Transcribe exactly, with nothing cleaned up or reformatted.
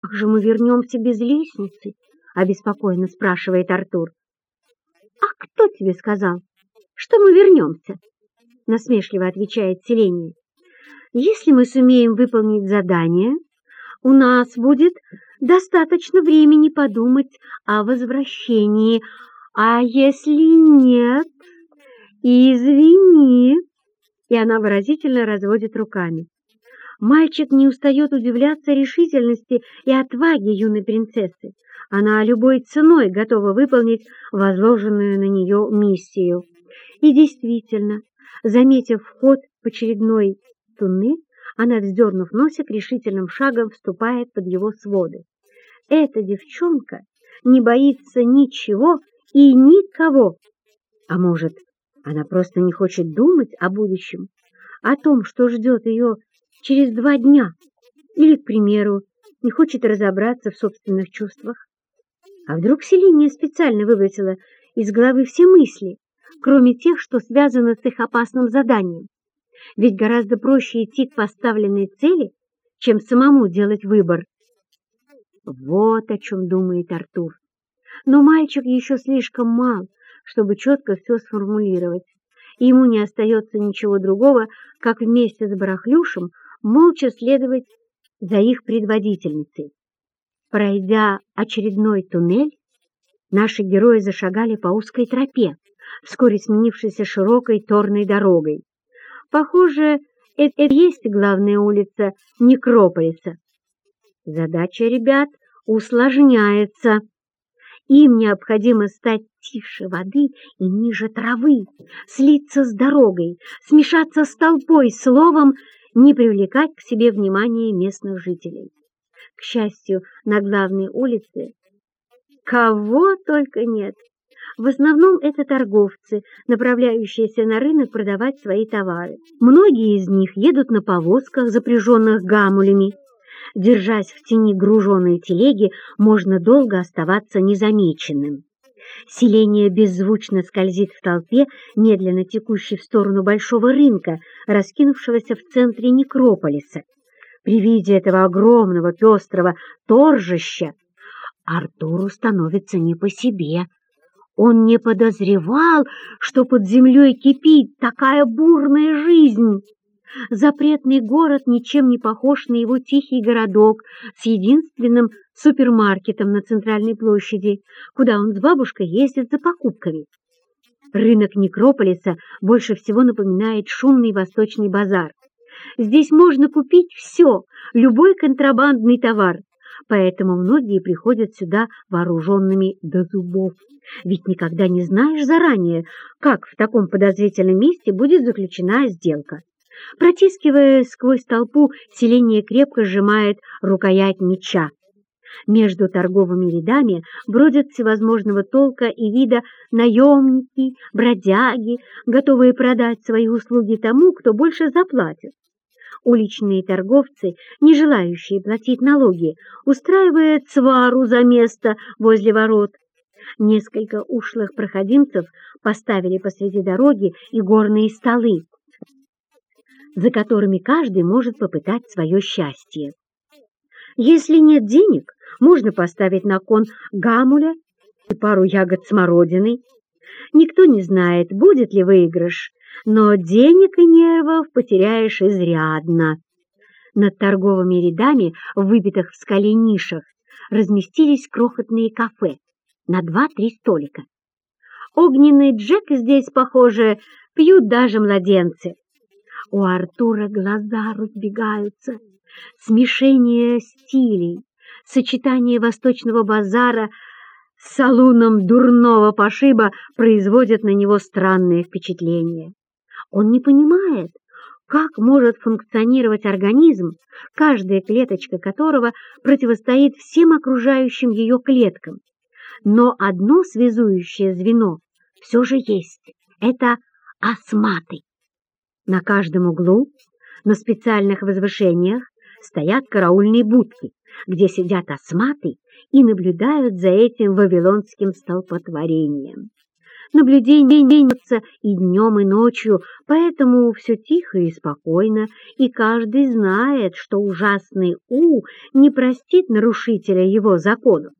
как же мы вернемся без лестницы?» — обеспокоенно спрашивает Артур. «А кто тебе сказал, что мы вернемся?» — насмешливо отвечает Селения. «Если мы сумеем выполнить задание, у нас будет достаточно времени подумать о возвращении, а если нет, извини». И она выразительно разводит руками. Мальчик не устает удивляться решительности и отваге юной принцессы. Она любой ценой готова выполнить возложенную на нее миссию. И действительно, заметив вход в очередной туннель, она, вздернув носик, решительным шагом вступает под его своды. Эта девчонка не боится ничего и никого. А может, она просто не хочет думать о будущем, о том, что ждет ее через два дня, или, к примеру, не хочет разобраться в собственных чувствах. А вдруг Селения специально выбросила из головы все мысли, кроме тех, что связано с их опасным заданием? Ведь гораздо проще идти к поставленной цели, чем самому делать выбор. Вот о чем думает Артур. Но мальчик еще слишком мал, чтобы четко все сформулировать, и ему не остается ничего другого, как вместе с Барахлюшем молча следовать за их предводительницей. Пройдя очередной туннель, наши герои зашагали по узкой тропе, вскоре сменившейся широкой торной дорогой. Похоже, это и есть главная улица Некрополиса. Задача ребят усложняется. Им необходимо стать тише воды и ниже травы, слиться с дорогой, смешаться с толпой, словом, не привлекать к себе внимания местных жителей. К счастью, на главной улице кого только нет. В основном это торговцы, направляющиеся на рынок продавать свои товары. Многие из них едут на повозках, запряженных гамулями. Держась в тени груженой телеги, можно долго оставаться незамеченным. Селение беззвучно скользит в толпе, медленно текущей в сторону большого рынка, раскинувшегося в центре Некрополиса. При виде этого огромного пестрого торжища Артуру становится не по себе. Он не подозревал, что под землей кипит такая бурная жизнь. Запретный город ничем не похож на его тихий городок с единственным супермаркетом на центральной площади, куда он с бабушкой ездит за покупками. Рынок Некрополиса больше всего напоминает шумный восточный базар. Здесь можно купить все, любой контрабандный товар, поэтому многие приходят сюда вооруженными до зубов. Ведь никогда не знаешь заранее, как в таком подозрительном месте будет заключена сделка. Протискиваясь сквозь толпу, Селения крепко сжимает рукоять меча. Между торговыми рядами бродят всевозможного толка и вида наемники, бродяги, готовые продать свои услуги тому, кто больше заплатит. Уличные торговцы, не желающие платить налоги, устраивают свару за место возле ворот. Несколько ушлых проходимцев поставили посреди дороги и горные столы, за которыми каждый может попытать свое счастье. Если нет денег, можно поставить на кон гамуля и пару ягод смородины. Никто не знает, будет ли выигрыш, но денег и нервов потеряешь изрядно. Над торговыми рядами, в выбитых в скале нишах, разместились крохотные кафе на два-три столика. Огненный джек здесь, похоже, пьют даже младенцы. У Артура глаза разбегаются. Смешение стилей, сочетание восточного базара с салуном дурного пошиба производят на него странное впечатление. Он не понимает, как может функционировать организм, каждая клеточка которого противостоит всем окружающим ее клеткам. Но одно связующее звено все же есть — это осматы. На каждом углу, на специальных возвышениях, стоят караульные будки, где сидят осматы и наблюдают за этим вавилонским столпотворением. Наблюдение меняется и днем, и ночью, поэтому все тихо и спокойно, и каждый знает, что ужасный У не простит нарушителя его законов.